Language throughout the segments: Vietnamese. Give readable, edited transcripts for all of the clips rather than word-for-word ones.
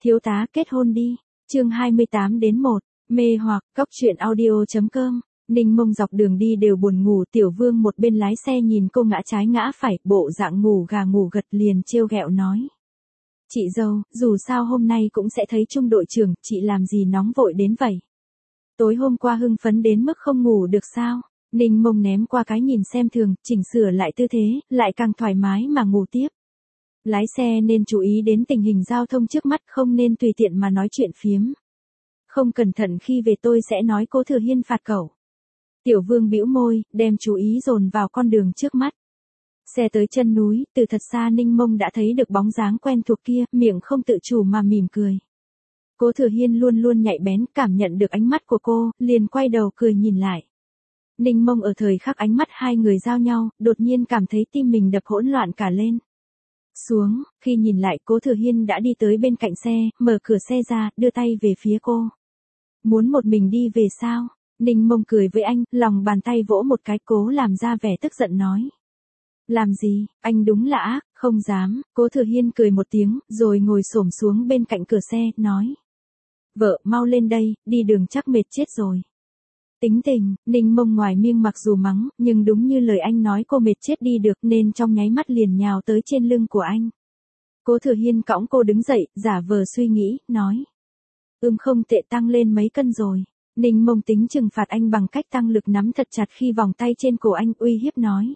Thiếu tá kết hôn đi. Chương 28-1, mê hoặc, cóc truyện audio.com. Ninh Mông dọc đường đi đều buồn ngủ, Tiểu Vương một bên lái xe nhìn cô ngã trái ngã phải, bộ dạng ngủ gà ngủ gật liền trêu ghẹo nói. Chị dâu, dù sao hôm nay cũng sẽ thấy trung đội trưởng, chị làm gì nóng vội đến vậy? Tối hôm qua hưng phấn đến mức không ngủ được sao? Ninh Mông ném qua cái nhìn xem thường, chỉnh sửa lại tư thế, lại càng thoải mái mà ngủ tiếp. Lái xe nên chú ý đến tình hình giao thông trước mắt, không nên tùy tiện mà nói chuyện phiếm. Không cẩn thận khi về tôi sẽ nói Cố Thừa Hiên phạt cậu. Tiểu Vương bĩu môi, đem chú ý dồn vào con đường trước mắt. Xe tới chân núi, từ thật xa Ninh Mông đã thấy được bóng dáng quen thuộc kia, miệng không tự chủ mà mỉm cười. Cố Thừa Hiên luôn luôn nhạy bén, cảm nhận được ánh mắt của cô, liền quay đầu cười nhìn lại. Ninh Mông ở thời khắc ánh mắt hai người giao nhau, đột nhiên cảm thấy tim mình đập hỗn loạn cả lên. Xuống, khi nhìn lại Cố Thừa Hiên đã đi tới bên cạnh xe, mở cửa xe ra, đưa tay về phía cô. Muốn một mình đi về sao? Ninh Mông cười với anh, lòng bàn tay vỗ một cái, cố làm ra vẻ tức giận nói. Làm gì, anh đúng là ác, không dám. Cố Thừa Hiên cười một tiếng, rồi ngồi xổm xuống bên cạnh cửa xe, nói. Vợ, mau lên đây, đi đường chắc mệt chết rồi. Tính tình, Ninh Mông ngoài miệng mặc dù mắng, nhưng đúng như lời anh nói cô mệt chết đi được nên trong nháy mắt liền nhào tới trên lưng của anh. Cố Thừa Hiên cõng cô đứng dậy, giả vờ suy nghĩ, nói. Không tệ, tăng lên mấy cân rồi. Ninh Mông tính trừng phạt anh bằng cách tăng lực nắm thật chặt khi vòng tay trên cổ anh, uy hiếp nói.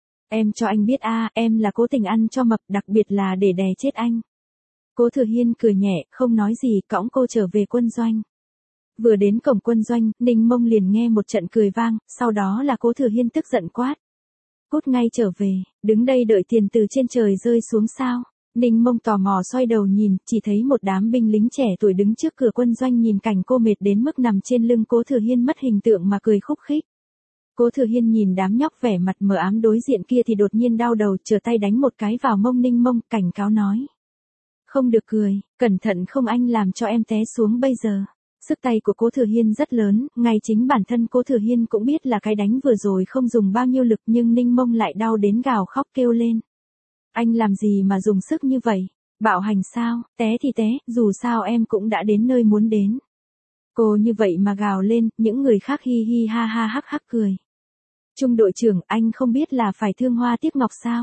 Em cho anh biết em là cố tình ăn cho mập, đặc biệt là để đè chết anh. Cố Thừa Hiên cười nhẹ, không nói gì, cõng cô trở về quân doanh. Vừa đến cổng quân doanh, Ninh Mông liền nghe một trận cười vang, sau đó là Cố Thừa Hiên tức giận quát. Cút ngay trở về, đứng đây đợi tiền từ trên trời rơi xuống sao? Ninh Mông tò mò xoay đầu nhìn, chỉ thấy một đám binh lính trẻ tuổi đứng trước cửa quân doanh nhìn cảnh cô mệt đến mức nằm trên lưng Cố Thừa Hiên mất hình tượng mà cười khúc khích. Cố Thừa Hiên nhìn đám nhóc vẻ mặt mờ ám đối diện kia thì đột nhiên đau đầu, trở tay đánh một cái vào mông Ninh Mông, cảnh cáo nói. Không được cười, cẩn thận không anh làm cho em té xuống bây giờ. Sức tay của Cố Thừa Hiên rất lớn, ngay chính bản thân Cố Thừa Hiên cũng biết là cái đánh vừa rồi không dùng bao nhiêu lực nhưng Ninh Mông lại đau đến gào khóc kêu lên. Anh làm gì mà dùng sức như vậy? Bạo hành sao? Té thì té, dù sao em cũng đã đến nơi muốn đến. Cô như vậy mà gào lên, những người khác hi hi ha ha hắc hắc cười. Trung đội trưởng, anh không biết là phải thương hoa tiếc ngọc sao?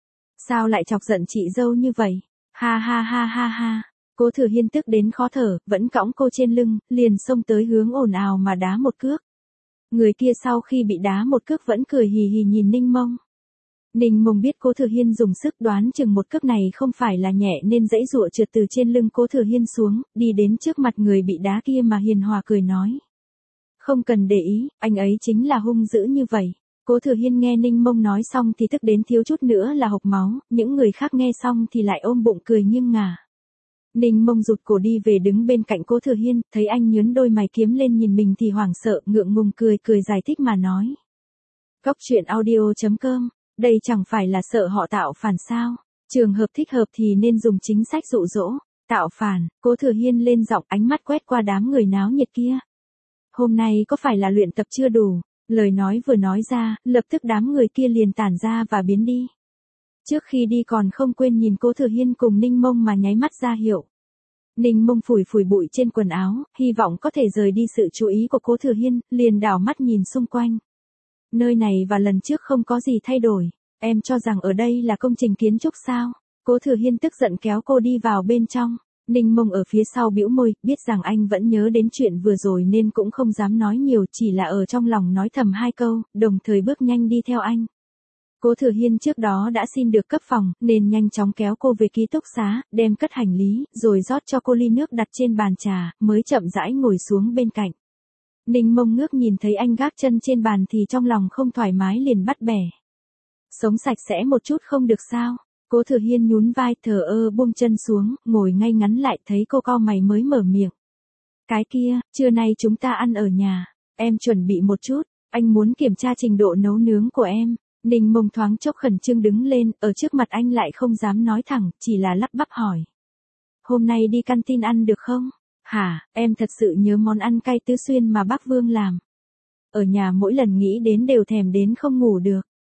Sao lại chọc giận chị dâu như vậy? Ha ha ha ha ha. Cố Thừa Hiên tức đến khó thở, vẫn cõng cô trên lưng, liền xông tới hướng ồn ào mà đá một cước. Người kia sau khi bị đá một cước vẫn cười hì hì nhìn Ninh Mông. Ninh Mông biết Cố Thừa Hiên dùng sức, đoán chừng một cước này không phải là nhẹ nên giãy giụa trượt từ trên lưng Cố Thừa Hiên xuống, đi đến trước mặt người bị đá kia mà hiền hòa cười nói. Không cần để ý, anh ấy chính là hung dữ như vậy. Cố Thừa Hiên nghe Ninh Mông nói xong thì tức đến thiếu chút nữa là hộc máu, những người khác nghe xong thì lại ôm bụng cười nghiêng ngả. Ninh Mông rụt cổ đi về đứng bên cạnh Cố Thừa Hiên, thấy anh nhướng đôi mày kiếm lên nhìn mình thì hoảng sợ, ngượng ngùng cười giải thích mà nói. Cóc truyện audio.com, đây chẳng phải là sợ họ tạo phản sao? Trường hợp thích hợp thì nên dùng chính sách dụ dỗ. Tạo phản? Cố Thừa Hiên lên giọng, ánh mắt quét qua đám người náo nhiệt kia. Hôm nay có phải là luyện tập chưa đủ? Lời nói vừa nói ra, lập tức đám người kia liền tản ra và biến đi. Trước khi đi còn không quên nhìn Cố Thừa Hiên cùng Ninh Mông mà nháy mắt ra hiệu. Ninh Mông phủi bụi trên quần áo, hy vọng có thể rời đi sự chú ý của Cố Thừa Hiên, liền đảo mắt nhìn xung quanh. Nơi này và lần trước không có gì thay đổi, em cho rằng ở đây là công trình kiến trúc sao? Cố Thừa Hiên tức giận kéo cô đi vào bên trong. Ninh Mông ở phía sau bĩu môi, biết rằng anh vẫn nhớ đến chuyện vừa rồi nên cũng không dám nói nhiều, chỉ là ở trong lòng nói thầm hai câu, đồng thời bước nhanh đi theo anh. Cố Thừa Hiên trước đó đã xin được cấp phòng, nên nhanh chóng kéo cô về ký túc xá, đem cất hành lý, rồi rót cho cô ly nước đặt trên bàn trà, mới chậm rãi ngồi xuống bên cạnh. Ninh Mông ngước nhìn thấy anh gác chân trên bàn thì trong lòng không thoải mái liền bắt bẻ. Sống sạch sẽ một chút không được sao? Cố Thừa Hiên nhún vai thờ ơ buông chân xuống, ngồi ngay ngắn lại, thấy cô cau mày mới mở miệng. Cái kia, trưa nay chúng ta ăn ở nhà, em chuẩn bị một chút, anh muốn kiểm tra trình độ nấu nướng của em. Ninh Mông thoáng chốc khẩn trương đứng lên, ở trước mặt anh lại không dám nói thẳng, chỉ là lắp bắp hỏi. Hôm nay đi canteen ăn được không? Hả, em thật sự nhớ món ăn cay Tứ Xuyên mà bác Vương làm. Ở nhà mỗi lần nghĩ đến đều thèm đến không ngủ được.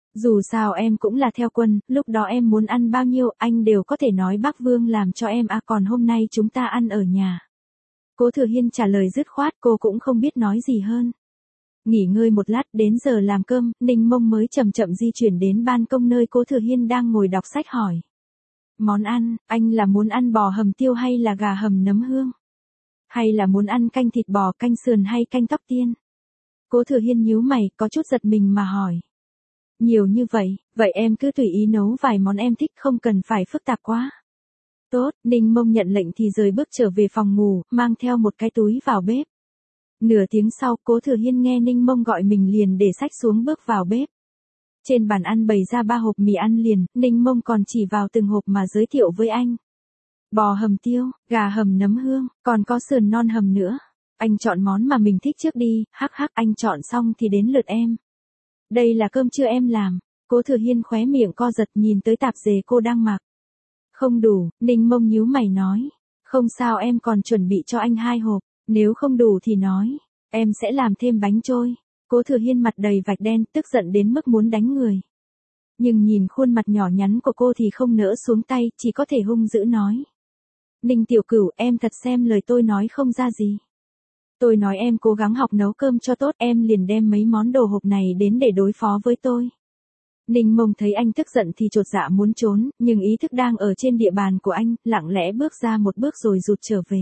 Dù sao em cũng là theo quân, lúc đó em muốn ăn bao nhiêu anh đều có thể nói bác Vương làm cho em còn hôm nay chúng ta ăn ở nhà. Cố Thừa Hiên trả lời dứt khoát, cô cũng không biết nói gì hơn. Nghỉ ngơi một lát đến giờ làm cơm, Ninh Mông mới chậm chậm di chuyển đến ban công nơi Cố Thừa Hiên đang ngồi đọc sách hỏi. Món ăn, anh là muốn ăn bò hầm tiêu hay là gà hầm nấm hương? Hay là muốn ăn canh thịt bò, canh sườn hay canh tóc tiên? Cố Thừa Hiên nhíu mày, có chút giật mình mà hỏi. Nhiều như vậy em cứ tùy ý nấu vài món em thích, không cần phải phức tạp quá. Tốt, Ninh Mông nhận lệnh thì rời bước trở về phòng ngủ, mang theo một cái túi vào bếp. Nửa tiếng sau, Cố Thừa Hiên nghe Ninh Mông gọi mình liền để sách xuống bước vào bếp. Trên bàn ăn bày ra 3 hộp mì ăn liền, Ninh Mông còn chỉ vào từng hộp mà giới thiệu với anh. Bò hầm tiêu, gà hầm nấm hương, còn có sườn non hầm nữa. Anh chọn món mà mình thích trước đi, hắc hắc, anh chọn xong thì đến lượt em. Đây là cơm trưa em làm. Cố Thừa Hiên khóe miệng co giật nhìn tới tạp dề cô đang mặc. Không đủ, Ninh Mông nhíu mày nói. Không sao, em còn chuẩn bị cho anh 2 hộp, nếu không đủ thì nói, em sẽ làm thêm bánh trôi. Cố Thừa Hiên mặt đầy vạch đen, tức giận đến mức muốn đánh người. Nhưng nhìn khuôn mặt nhỏ nhắn của cô thì không nỡ xuống tay, chỉ có thể hung dữ nói. Ninh tiểu cửu, em thật xem lời tôi nói không ra gì. Tôi nói em cố gắng học nấu cơm cho tốt, em liền đem mấy món đồ hộp này đến để đối phó với tôi. Ninh Mông thấy anh tức giận thì chột dạ muốn trốn, nhưng ý thức đang ở trên địa bàn của anh, lặng lẽ bước ra một bước rồi rụt trở về.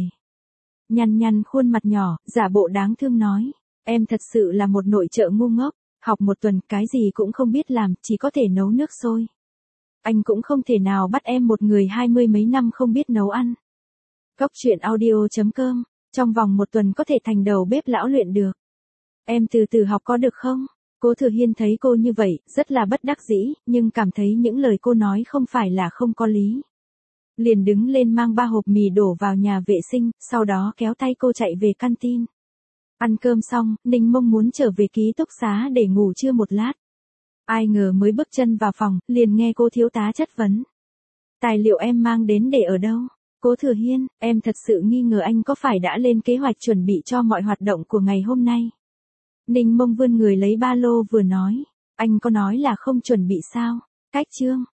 Nhăn khuôn mặt nhỏ, giả bộ đáng thương nói. Em thật sự là một nội trợ ngu ngốc, học một tuần cái gì cũng không biết làm, chỉ có thể nấu nước sôi. Anh cũng không thể nào bắt em một người 20 mấy năm không biết nấu ăn. Cóc truyện audio.com, trong vòng 1 tuần có thể thành đầu bếp lão luyện được. Em từ từ học có được không? Cố Thừa Hiên thấy cô như vậy, rất là bất đắc dĩ, nhưng cảm thấy những lời cô nói không phải là không có lý. Liền đứng lên mang 3 hộp mì đổ vào nhà vệ sinh, sau đó kéo tay cô chạy về canteen. Ăn cơm xong, Ninh Mông muốn trở về ký túc xá để ngủ trưa một lát. Ai ngờ mới bước chân vào phòng, liền nghe cô thiếu tá chất vấn. Tài liệu em mang đến để ở đâu? Cố Thừa Hiên, em thật sự nghi ngờ anh có phải đã lên kế hoạch chuẩn bị cho mọi hoạt động của ngày hôm nay. Ninh Mông vươn người lấy ba lô vừa nói. Anh có nói là không chuẩn bị sao? Cách chương.